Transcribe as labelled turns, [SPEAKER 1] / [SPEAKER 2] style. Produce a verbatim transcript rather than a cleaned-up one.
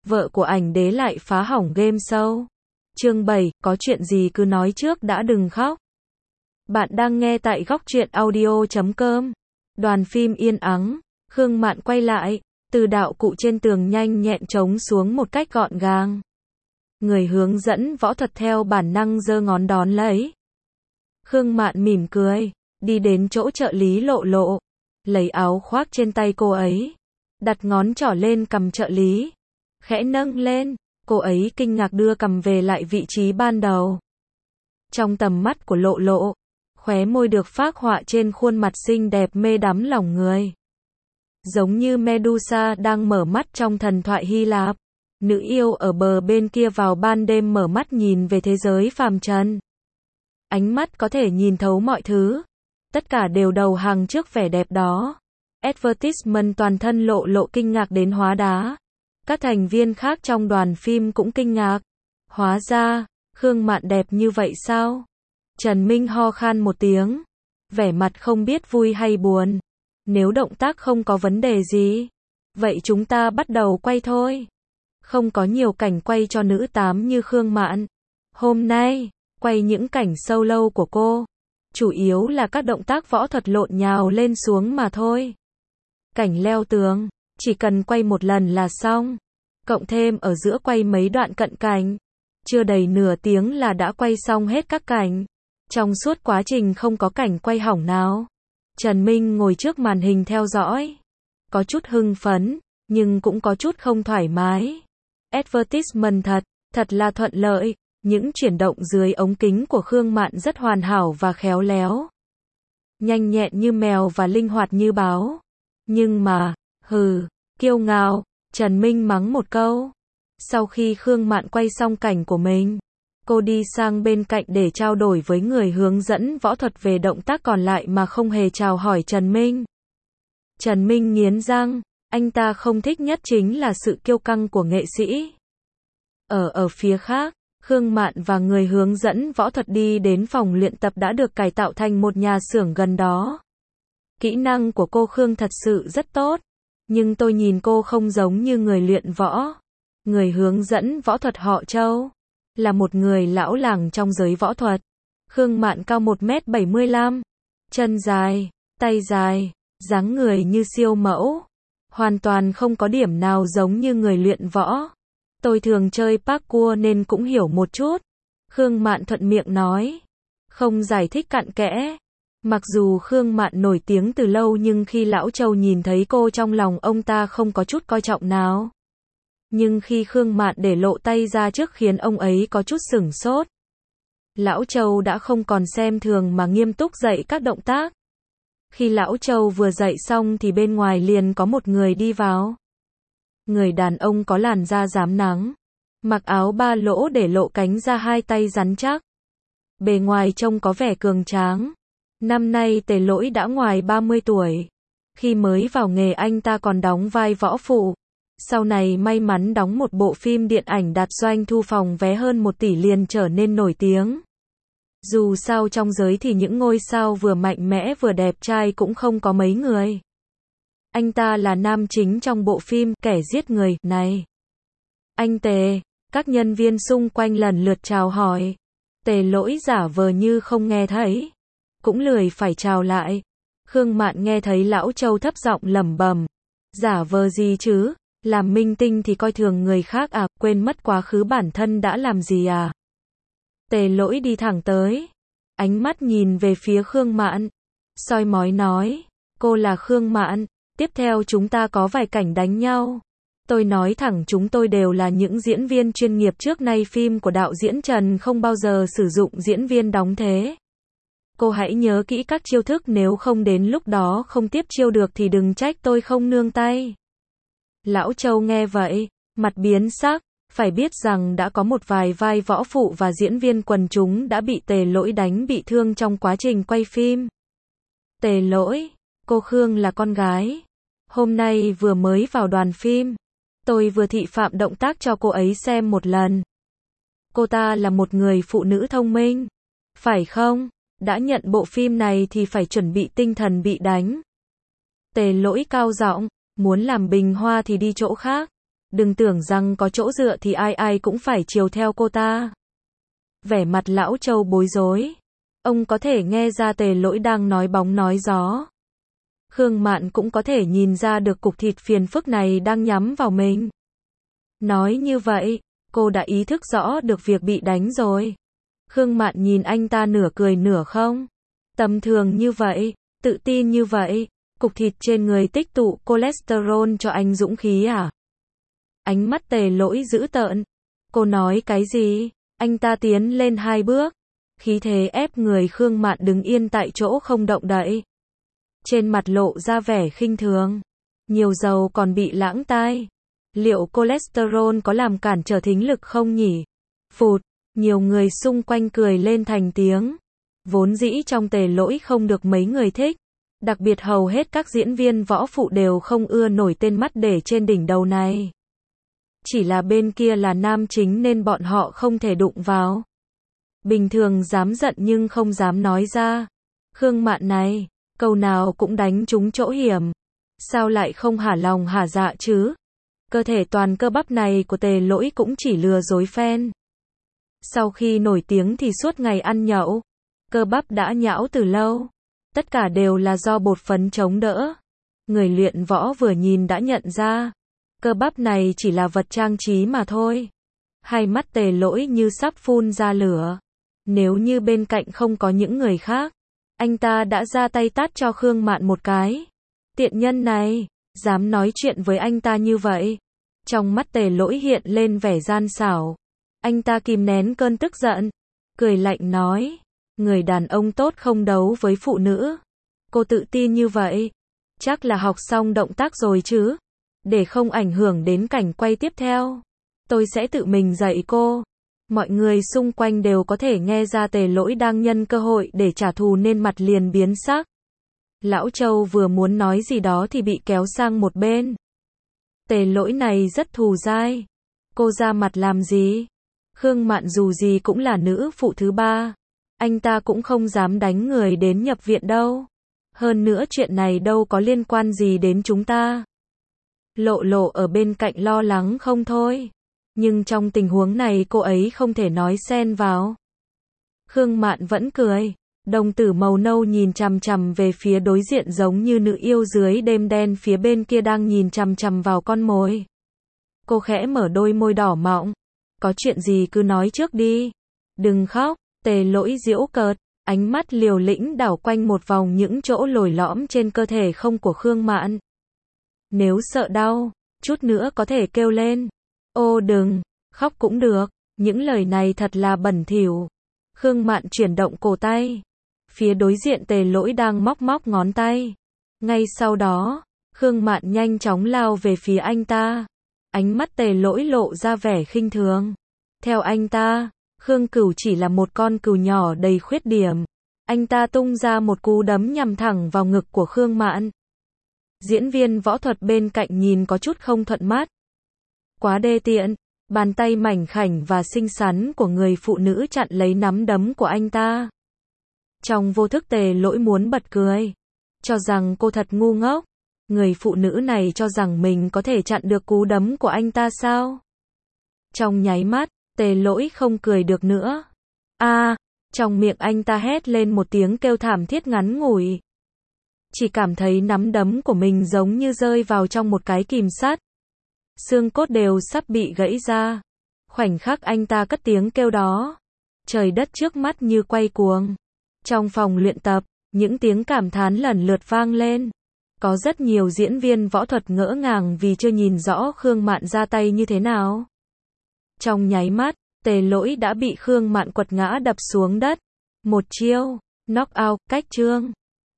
[SPEAKER 1] vợ của ảnh đế lại phá hỏng game show. Chương bảy, có chuyện gì cứ nói trước đã, đừng khóc. Bạn đang nghe tại góc truyện audio chấm com. Đoàn phim yên ắng, Khương Mạn quay lại, từ đạo cụ trên tường nhanh nhẹn trống xuống một cách gọn gàng. Người hướng dẫn võ thuật theo bản năng giơ ngón đón lấy. Khương Mạn mỉm cười, đi đến chỗ trợ lý Lộ Lộ, lấy áo khoác trên tay cô ấy, đặt ngón trỏ lên cằm trợ lý, khẽ nâng lên, cô ấy kinh ngạc đưa cằm về lại vị trí ban đầu. Trong tầm mắt của Lộ Lộ, khóe môi được phác họa trên khuôn mặt xinh đẹp mê đắm lòng người. Giống như Medusa đang mở mắt trong thần thoại Hy Lạp, nữ yêu ở bờ bên kia vào ban đêm mở mắt nhìn về thế giới phàm trần. Ánh mắt có thể nhìn thấu mọi thứ, tất cả đều đầu hàng trước vẻ đẹp đó. Advertisement toàn thân Lộ Lộ kinh ngạc đến hóa đá. Các thành viên khác trong đoàn phim cũng kinh ngạc. Hóa ra, Khương Mạn đẹp như vậy sao? Trần Minh ho khan một tiếng, vẻ mặt không biết vui hay buồn. Nếu động tác không có vấn đề gì, vậy chúng ta bắt đầu quay thôi. Không có nhiều cảnh quay cho nữ tám như Khương Mạn. Hôm nay, quay những cảnh solo của cô. Chủ yếu là các động tác võ thuật lộn nhào lên xuống mà thôi. Cảnh leo tường, chỉ cần quay một lần là xong. Cộng thêm ở giữa quay mấy đoạn cận cảnh. Chưa đầy nửa tiếng là đã quay xong hết các cảnh. Trong suốt quá trình không có cảnh quay hỏng nào. Trần Minh ngồi trước màn hình theo dõi. Có chút hưng phấn, nhưng cũng có chút không thoải mái. Advertisement thật, thật là thuận lợi. Những chuyển động dưới ống kính của Khương Mạn rất hoàn hảo và khéo léo. Nhanh nhẹn như mèo và linh hoạt như báo. Nhưng mà, hừ, kiêu ngạo, Trần Minh mắng một câu. Sau khi Khương Mạn quay xong cảnh của mình, cô đi sang bên cạnh để trao đổi với người hướng dẫn võ thuật về động tác còn lại mà không hề chào hỏi Trần Minh. Trần Minh nghiến răng, anh ta không thích nhất chính là sự kiêu căng của nghệ sĩ. Ở ở phía khác, Khương Mạn và người hướng dẫn võ thuật đi đến phòng luyện tập đã được cải tạo thành một nhà xưởng gần đó. Kỹ năng của cô Khương thật sự rất tốt, nhưng tôi nhìn cô không giống như người luyện võ. Người hướng dẫn võ thuật họ Châu, là một người lão làng trong giới võ thuật. Khương Mạn cao một mét bảy mươi lăm, chân dài, tay dài, dáng người như siêu mẫu. Hoàn toàn không có điểm nào giống như người luyện võ. Tôi thường chơi parkour nên cũng hiểu một chút. Khương Mạn thuận miệng nói. Không giải thích cặn kẽ. Mặc dù Khương Mạn nổi tiếng từ lâu nhưng khi Lão Châu nhìn thấy cô trong lòng ông ta không có chút coi trọng nào. Nhưng khi Khương Mạn để lộ tay ra trước khiến ông ấy có chút sửng sốt. Lão Châu đã không còn xem thường mà nghiêm túc dạy các động tác. Khi Lão Châu vừa dạy xong thì bên ngoài liền có một người đi vào. Người đàn ông có làn da rám nắng, mặc áo ba lỗ để lộ cánh ra hai tay rắn chắc. Bề ngoài trông có vẻ cường tráng. Năm nay Tề Lỗi đã ngoài ba mươi tuổi. Khi mới vào nghề anh ta còn đóng vai võ phụ. Sau này may mắn đóng một bộ phim điện ảnh đạt doanh thu phòng vé hơn một tỷ liền trở nên nổi tiếng. Dù sao trong giới thì những ngôi sao vừa mạnh mẽ vừa đẹp trai cũng không có mấy người. Anh ta là nam chính trong bộ phim Kẻ giết người này. Anh Tề, các nhân viên xung quanh lần lượt chào hỏi. Tề Lỗi giả vờ như không nghe thấy, cũng lười phải chào lại. Khương Mạn nghe thấy Lão Châu thấp giọng lẩm bẩm, giả vờ gì chứ, làm minh tinh thì coi thường người khác à, quên mất quá khứ bản thân đã làm gì à. Tề Lỗi đi thẳng tới, ánh mắt nhìn về phía Khương Mạn, soi mói nói, cô là Khương Mạn. Tiếp theo chúng ta có vài cảnh đánh nhau. Tôi nói thẳng chúng tôi đều là những diễn viên chuyên nghiệp, trước nay phim của đạo diễn Trần không bao giờ sử dụng diễn viên đóng thế. Cô hãy nhớ kỹ các chiêu thức, nếu không đến lúc đó không tiếp chiêu được thì đừng trách tôi không nương tay. Lão Châu nghe vậy, mặt biến sắc, phải biết rằng đã có một vài vai võ phụ và diễn viên quần chúng đã bị Tề Lỗi đánh bị thương trong quá trình quay phim. Tề Lỗi, cô Khương là con gái. Hôm nay vừa mới vào đoàn phim, tôi vừa thị phạm động tác cho cô ấy xem một lần. Cô ta là một người phụ nữ thông minh, phải không? Đã nhận bộ phim này thì phải chuẩn bị tinh thần bị đánh. Tề Lỗi cao giọng, muốn làm bình hoa thì đi chỗ khác. Đừng tưởng rằng có chỗ dựa thì ai ai cũng phải chiều theo cô ta. Vẻ mặt lão Châu bối rối. Ông có thể nghe ra Tề Lỗi đang nói bóng nói gió. Khương Mạn cũng có thể nhìn ra được cục thịt phiền phức này đang nhắm vào mình. Nói như vậy, cô đã ý thức rõ được việc bị đánh rồi. Khương Mạn nhìn anh ta nửa cười nửa không. Tầm thường như vậy, tự tin như vậy, cục thịt trên người tích tụ cholesterol cho anh dũng khí à? Ánh mắt Tề Lỗi dữ tợn. Cô nói cái gì? Anh ta tiến lên hai bước. Khí thế ép người Khương Mạn đứng yên tại chỗ không động đậy. Trên mặt lộ ra vẻ khinh thường. Nhiều dầu còn bị lãng tai. Liệu cholesterol có làm cản trở thính lực không nhỉ? Phụt, nhiều người xung quanh cười lên thành tiếng. Vốn dĩ trong Tề Lỗi không được mấy người thích. Đặc biệt hầu hết các diễn viên võ phụ đều không ưa nổi tên mắt để trên đỉnh đầu này. Chỉ là bên kia là nam chính nên bọn họ không thể đụng vào. Bình thường dám giận nhưng không dám nói ra. Khương Mạn này, câu nào cũng đánh trúng chỗ hiểm. Sao lại không hả lòng hả dạ chứ? Cơ thể toàn cơ bắp này của Tề Lỗi cũng chỉ lừa dối fan. Sau khi nổi tiếng thì suốt ngày ăn nhậu. Cơ bắp đã nhão từ lâu. Tất cả đều là do bột phấn chống đỡ. Người luyện võ vừa nhìn đã nhận ra. Cơ bắp này chỉ là vật trang trí mà thôi. Hai mắt Tề Lỗi như sắp phun ra lửa. Nếu như bên cạnh không có những người khác, anh ta đã ra tay tát cho Khương Mạn một cái. Tiện nhân này, dám nói chuyện với anh ta như vậy. Trong mắt Tề Lỗi hiện lên vẻ gian xảo. Anh ta kìm nén cơn tức giận. Cười lạnh nói. Người đàn ông tốt không đấu với phụ nữ. Cô tự tin như vậy. Chắc là học xong động tác rồi chứ. Để không ảnh hưởng đến cảnh quay tiếp theo, tôi sẽ tự mình dạy cô. Mọi người xung quanh đều có thể nghe ra Tề Lỗi đang nhân cơ hội để trả thù nên mặt liền biến sắc. Lão Châu vừa muốn nói gì đó thì bị kéo sang một bên. Tề Lỗi này rất thù dai. Cô ra mặt làm gì? Khương Mạn dù gì cũng là nữ phụ thứ ba. Anh ta cũng không dám đánh người đến nhập viện đâu. Hơn nữa chuyện này đâu có liên quan gì đến chúng ta. Lộ Lộ ở bên cạnh lo lắng không thôi. Nhưng trong tình huống này cô ấy không thể nói xen vào. Khương Mạn vẫn cười. Đồng tử màu nâu nhìn chằm chằm về phía đối diện giống như nữ yêu dưới đêm đen phía bên kia đang nhìn chằm chằm vào con mồi. Cô khẽ mở đôi môi đỏ mọng. Có chuyện gì cứ nói trước đi. Đừng khóc. Tề Lỗi giễu cợt. Ánh mắt liều lĩnh đảo quanh một vòng những chỗ lồi lõm trên cơ thể không của Khương Mạn. Nếu sợ đau, chút nữa có thể kêu lên. Ô đừng, khóc cũng được. Những lời này thật là bẩn thỉu. Khương Mạn chuyển động cổ tay. Phía đối diện Tề Lỗi đang móc móc ngón tay. Ngay sau đó, Khương Mạn nhanh chóng lao về phía anh ta. Ánh mắt Tề Lỗi lộ ra vẻ khinh thường. Theo anh ta, Khương Cửu chỉ là một con cừu nhỏ đầy khuyết điểm. Anh ta tung ra một cú đấm nhằm thẳng vào ngực của Khương Mạn. Diễn viên võ thuật bên cạnh nhìn có chút không thuận mắt. Quá đê tiện, bàn tay mảnh khảnh và xinh xắn của người phụ nữ chặn lấy nắm đấm của anh ta. Trong vô thức Tề Lỗi muốn bật cười. Cho rằng cô thật ngu ngốc. Người phụ nữ này cho rằng mình có thể chặn được cú đấm của anh ta sao? Trong nháy mắt, Tề Lỗi không cười được nữa. A, à, trong miệng anh ta hét lên một tiếng kêu thảm thiết ngắn ngủi. Chỉ cảm thấy nắm đấm của mình giống như rơi vào trong một cái kìm sắt. Xương cốt đều sắp bị gãy ra. Khoảnh khắc anh ta cất tiếng kêu đó, trời đất trước mắt như quay cuồng. Trong phòng luyện tập, những tiếng cảm thán lần lượt vang lên. Có rất nhiều diễn viên võ thuật ngỡ ngàng vì chưa nhìn rõ Khương Mạn ra tay như thế nào. Trong nháy mắt, Tề Lỗi đã bị Khương Mạn quật ngã đập xuống đất. Một chiêu, knock out, cách chương.